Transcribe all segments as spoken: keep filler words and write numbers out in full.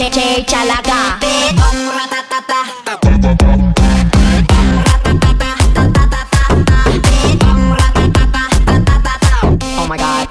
제일 잘 나가. Oh my god.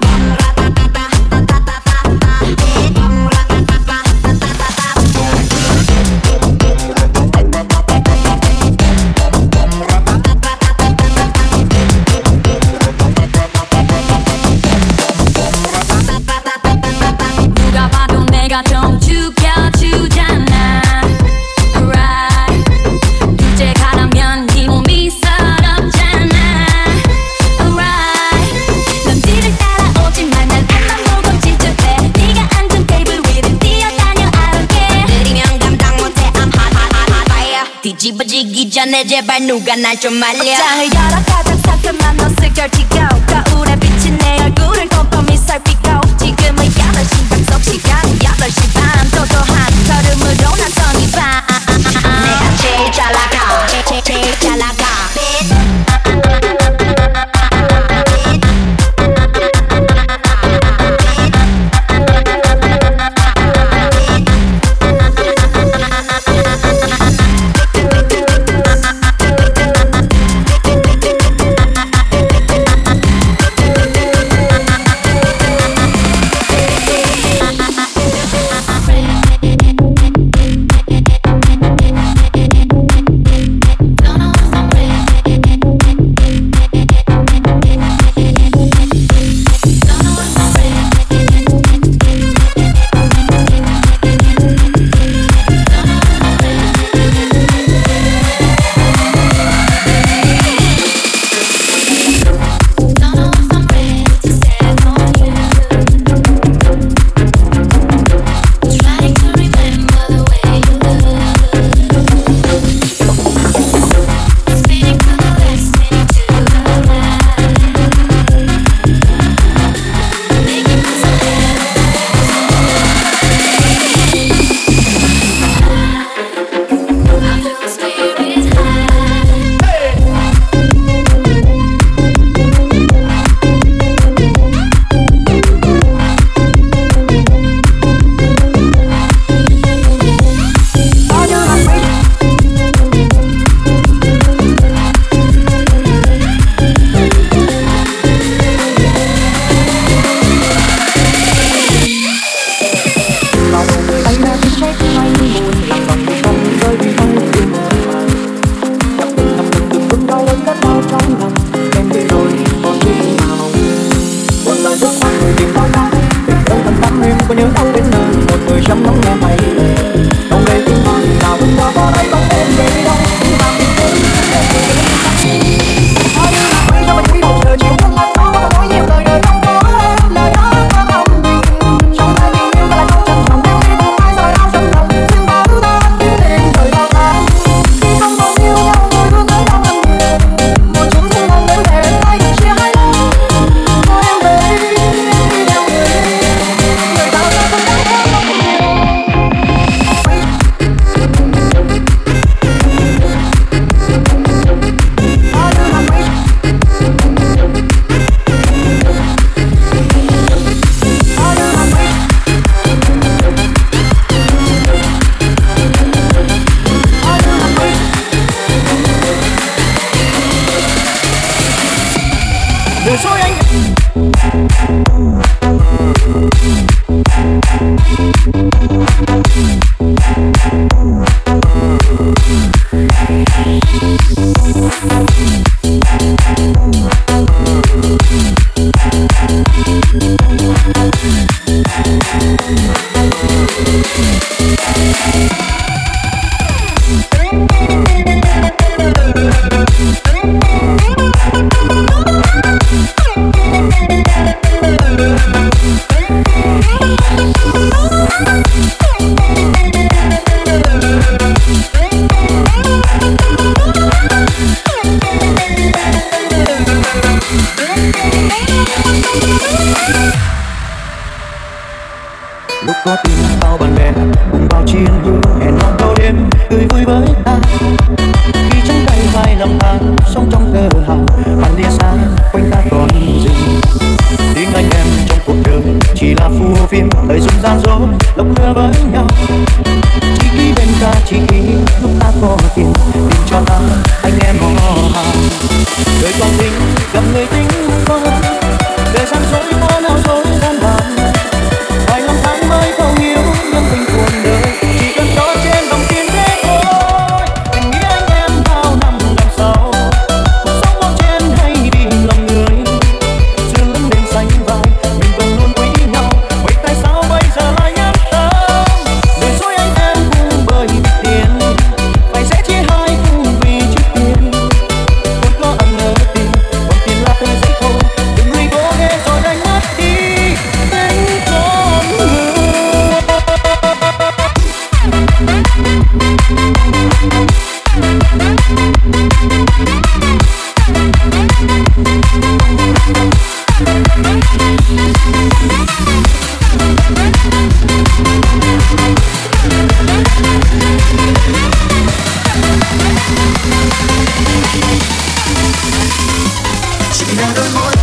누가 봐도 내가 좀 죽여주잖아. Right. 둘째 가라면 네 몸이 서럽잖아. Right. 넌 뒤를 따라오지만 난 앞만 보고 질주해. 네가 앉은 테이블 위를 뛰어다녀. I don't care. 느리면 감당 못해. I'm hot hot hot hot fire. 뒤집어지기 전에 제발 누가 날 좀 말려. 옷장을 열어 가장 상큼한 옷을 걸치고 거울에 비친 내 얼굴을 꼼꼼히 살피고 지금은 여덟 시 약속 시간은 여덟 시 반 도도한 걸음으로 나선 이 밤. 내가 제일 잘 나가. 제, 제일 잘 나가. lúc có tin bao bạn bè cùng bao chiến hữu hẹn hò thâu đêm cười vui với ta, khi trắng tay vai lầm than sống trong cơ hàn bàn lìa xa quanh ta còn rừng tiếng anh em trong cuộc đời chỉ là phù phiếm thời dùng gian dối lốc lừa với nhau. có tiền tìm cho ta anh em họ hàng. Đời con tình gặp người tính con, đời gian dối có nào dối gian bàn. Vài năm tháng mới thấu hiểu nhưng tình cuộc đời chỉ cần có trên vòng tiền thế thôi. Tình nghĩa anh em bao năm đằng sau, cuộc sống bao trên hay vì lòng người. Chưa lớn lên sánh vai mình vẫn luôn quý nhau, vậy tại sao bây giờ lại nhẫn tâm? Đời dối anh em cùng bởi tiền, phải sẽ chia hai cùng vì chút tiền. Tôi có ẩn ở tình, còn tiền là tờ giấy thôi. Đừng người cố ghê rồi đánh mất đi tính con người. Chỉ là đôi môi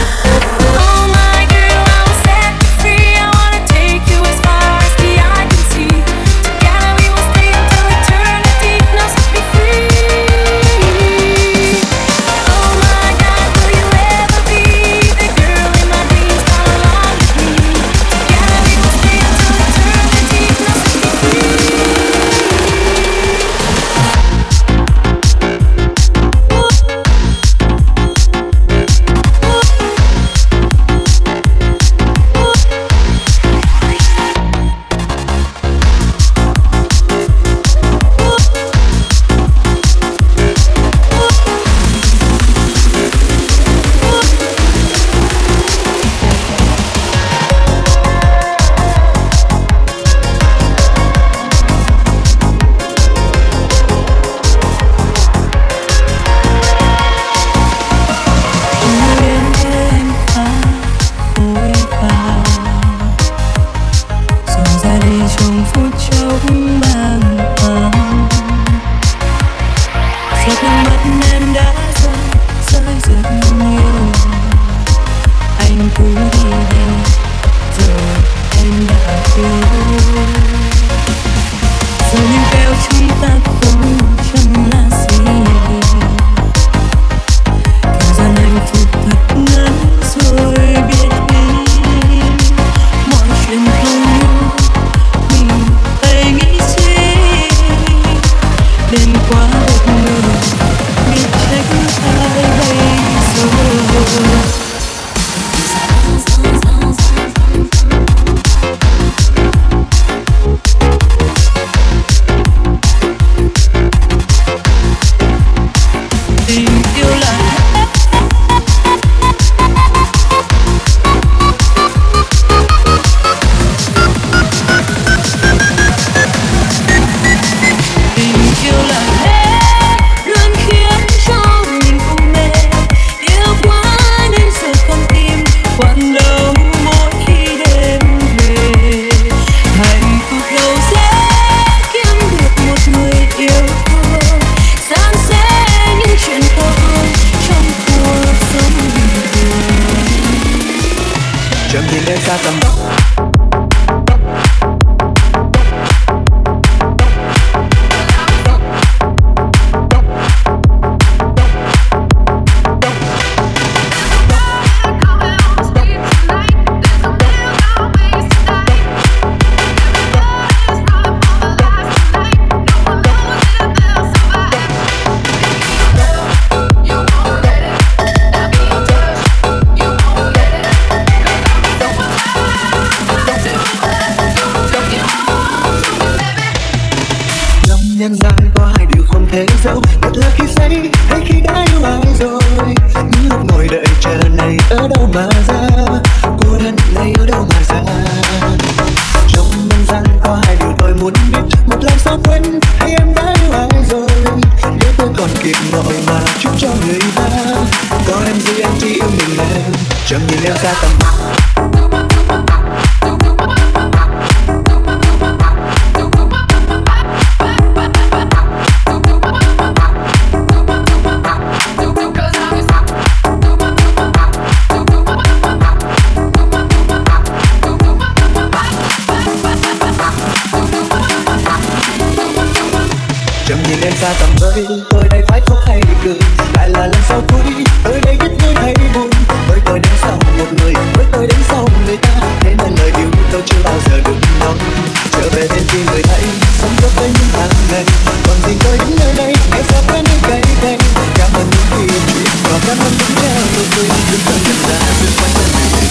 Oh my girl, I will set you free. I wanna take you as far as the eye can trong phút chốc bàng hoàng. Giọt nước mắt em đã rơi rơi rất nhiều. Anh cứ đi đi rồi em đã yêu. Giờ những kêu chúng ta cũng chẳng là gì. Thời gian hạnh phúc thật ngắn rồi biết đi. Mọi chuyện không như mình hay nghĩ gì. Đêm qua bất ngờ biết trách ai bây giờ. Nhân gian có hai điều không thể giấu, một là khi say hay khi đã yêu ai rồi. Những lúc ngồi đợi chờ này ở đâu mà ra, cô đơn này ở đâu mà ra. Trong nhân gian có hai điều tôi muốn biết, một là sao quên hay em đã yêu ai rồi. Nếu tôi còn kịp gọi mà chúc cho người ta, có em gì anh chỉ yêu mình em, chẳng nhìn em xa tầm mắt. Nhìn em xa tầm với tôi đây phải khóc hay cười, lại là lần sau cuối tôi đây biết vui hay buồn. Với tôi đến sau một người, với tôi đến sau người ta, thế nên lời yêu tôi chưa bao giờ được nói. Trở về bên khi người thấy sống tốt với những tháng ngày, còn gì tôi đứng nơi đây nghe sao quen những cây cây. Cảm ơn những khi chuyện và cảm ơn những treo tôi cười, đừng tôi nhận ra xung quanh tôi mình.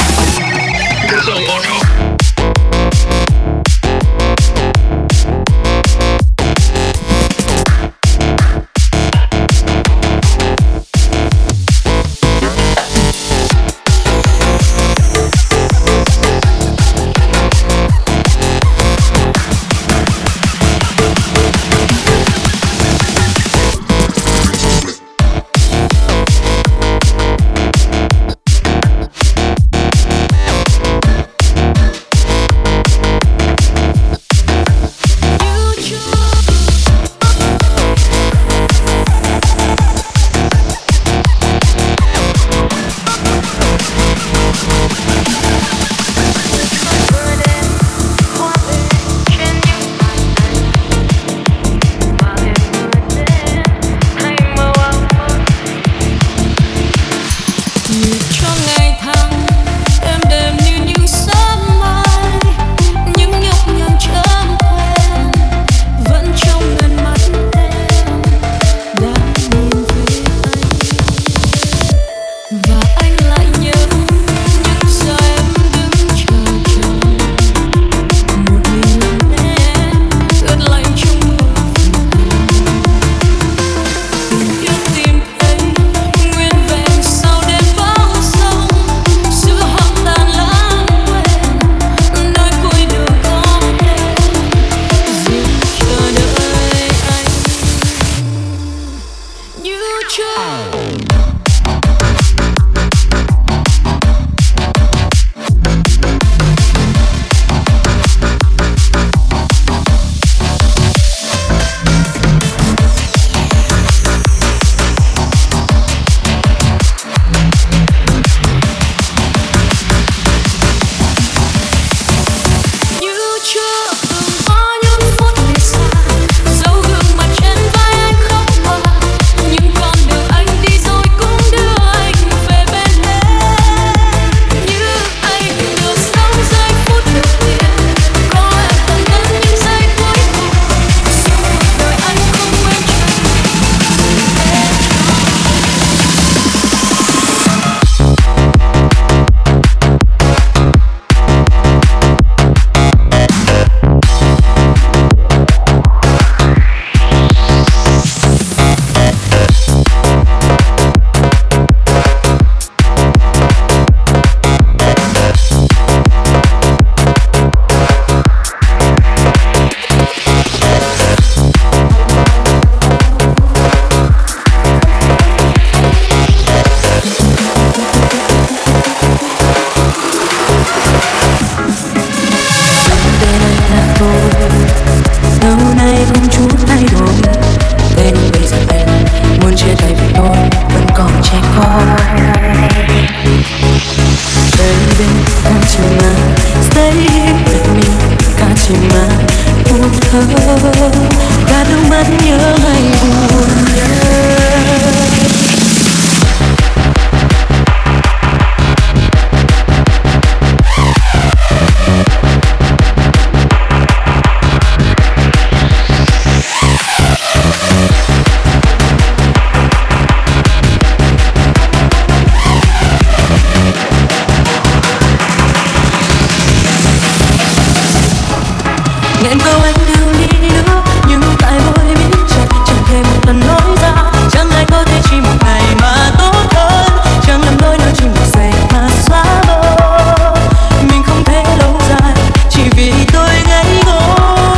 thơ cả đôi mắt nhớ hay buồn nhớ. Nghẹn câu anh lưu ly nước nhưng tại môi biết chặt chẳng thể một lần nói ra. Chẳng ai có thể chỉ một ngày mà tốt hơn, chẳng làm đôi nơi chỉ một giây mà xóa bờ. Mình không thể lâu dài chỉ vì tôi ngây ngô.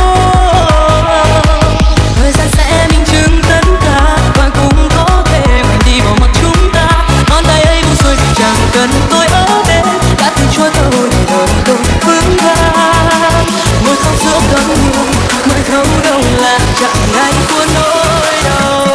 Thời gian sẽ minh chứng tất cả và cũng có thể quên đi bỏ mặc chúng ta. Ngón tay ấy buông xuôi vì chẳng cần tôi ở bên, đã từng cho tôi để đời tôi vững vàng. Ngồi khóc giữa cơn mưa mới thấu đâu là chẳng ai của nỗi đau.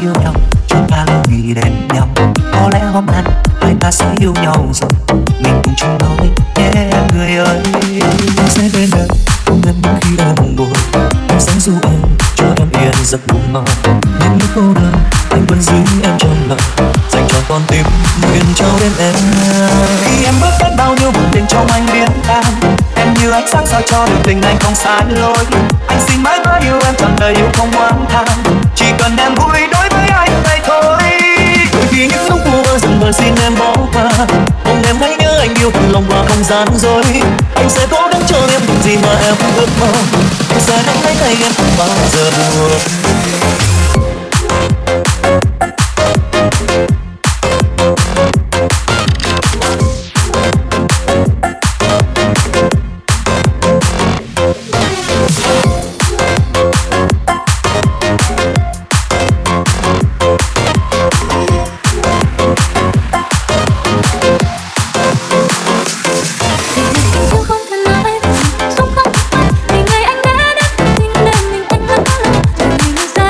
yêu nhau, chúng ta luôn nghĩ đến nhau. Có lẽ hôm nay hai ta sẽ yêu nhau rồi, mình cùng chung nói nhé em người ơi. Em sẽ bên em cùng em những khi em buồn, em sẽ giúp em cho em yên giấc ngủ ngon. Nhưng lúc cô đơn anh vẫn giữ em trong lòng, dành cho con tim nguyện trao đến em. Khi em bước đến bao nhiêu buồn tình trong anh biến tan, em như ánh sáng soi cho đường tình anh không sai lối. Anh xin mãi mãi yêu em trọn đời yêu không oán than, chỉ cần em vui đối với anh vậy thôi. Bởi vì những lúc vu vơ dần vờ xin em bỏ qua, mong em hãy nhớ anh yêu cùng lòng qua không gian rồi. Anh sẽ cố gắng cho em những gì mà em ước mơ, anh sẽ nắm lấy tay em không bao giờ buồn. Hãy subscribe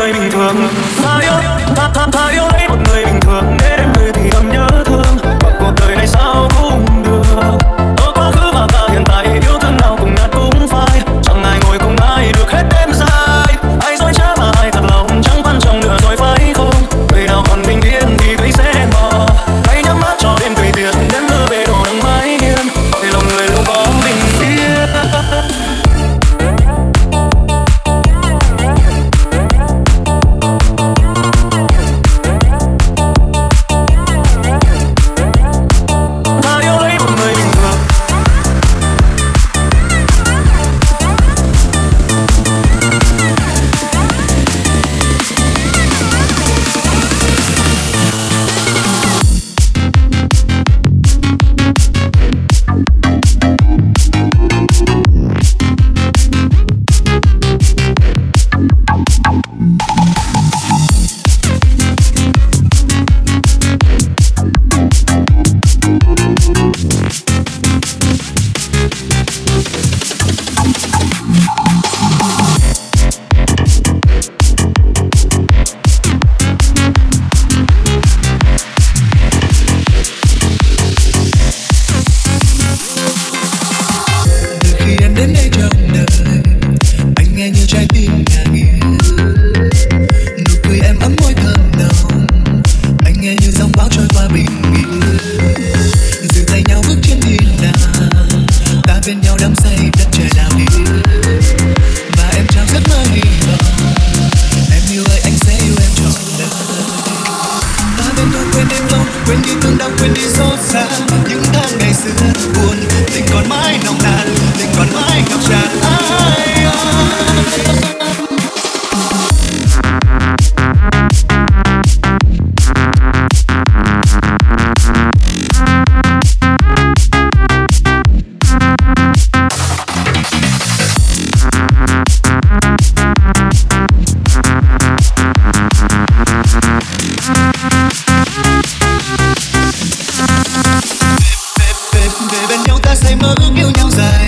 người bình thường. Ta yêu, ta ta ta yêu lấy một người bình thường để đêm về thì thầm nhớ thương. Và cuộc đời này sao cũng được. Ở quá khứ và cả hiện tại yêu thương nào cùng nhạt cũng phai. Chẳng ai ngồi cùng ai được hết đêm dài. Ai dối trá và ai thật lòng chẳng quan trọng nữa rồi phải không? Người nào còn bình yên thì thấy sẽ bỏ. Hãy nhắm mắt cho đêm tùy tiện đến mưa về đổ nắng mái hiên. Để lòng người luôn có bình yên.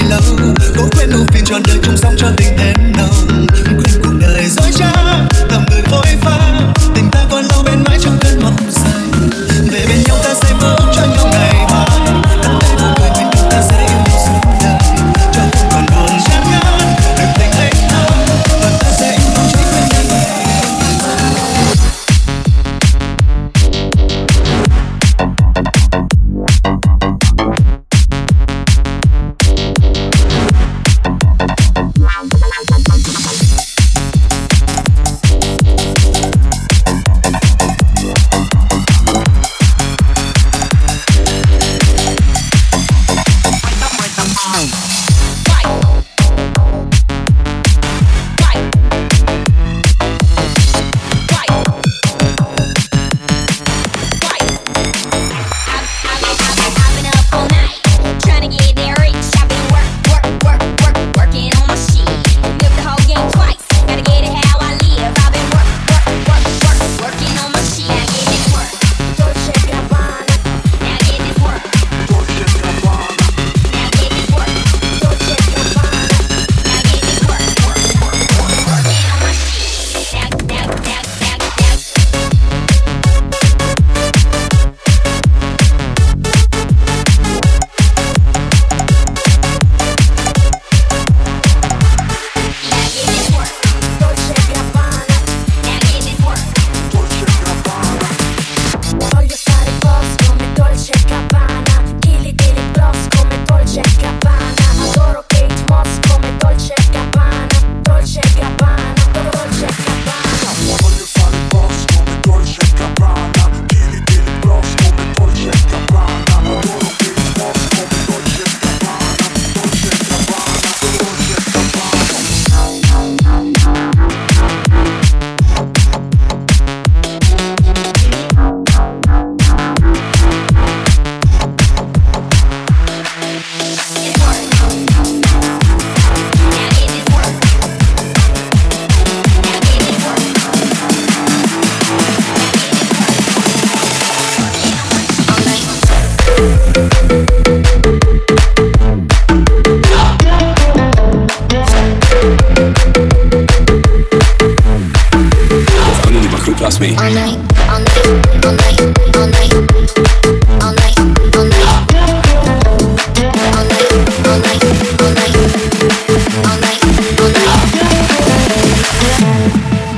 Trọn đời chung sống cho tình em nồng, quên cuộc đời dối trá, tầm người with me. All night, all night, all night, all night, all night, all night, all night, all night, all night, all night, all night.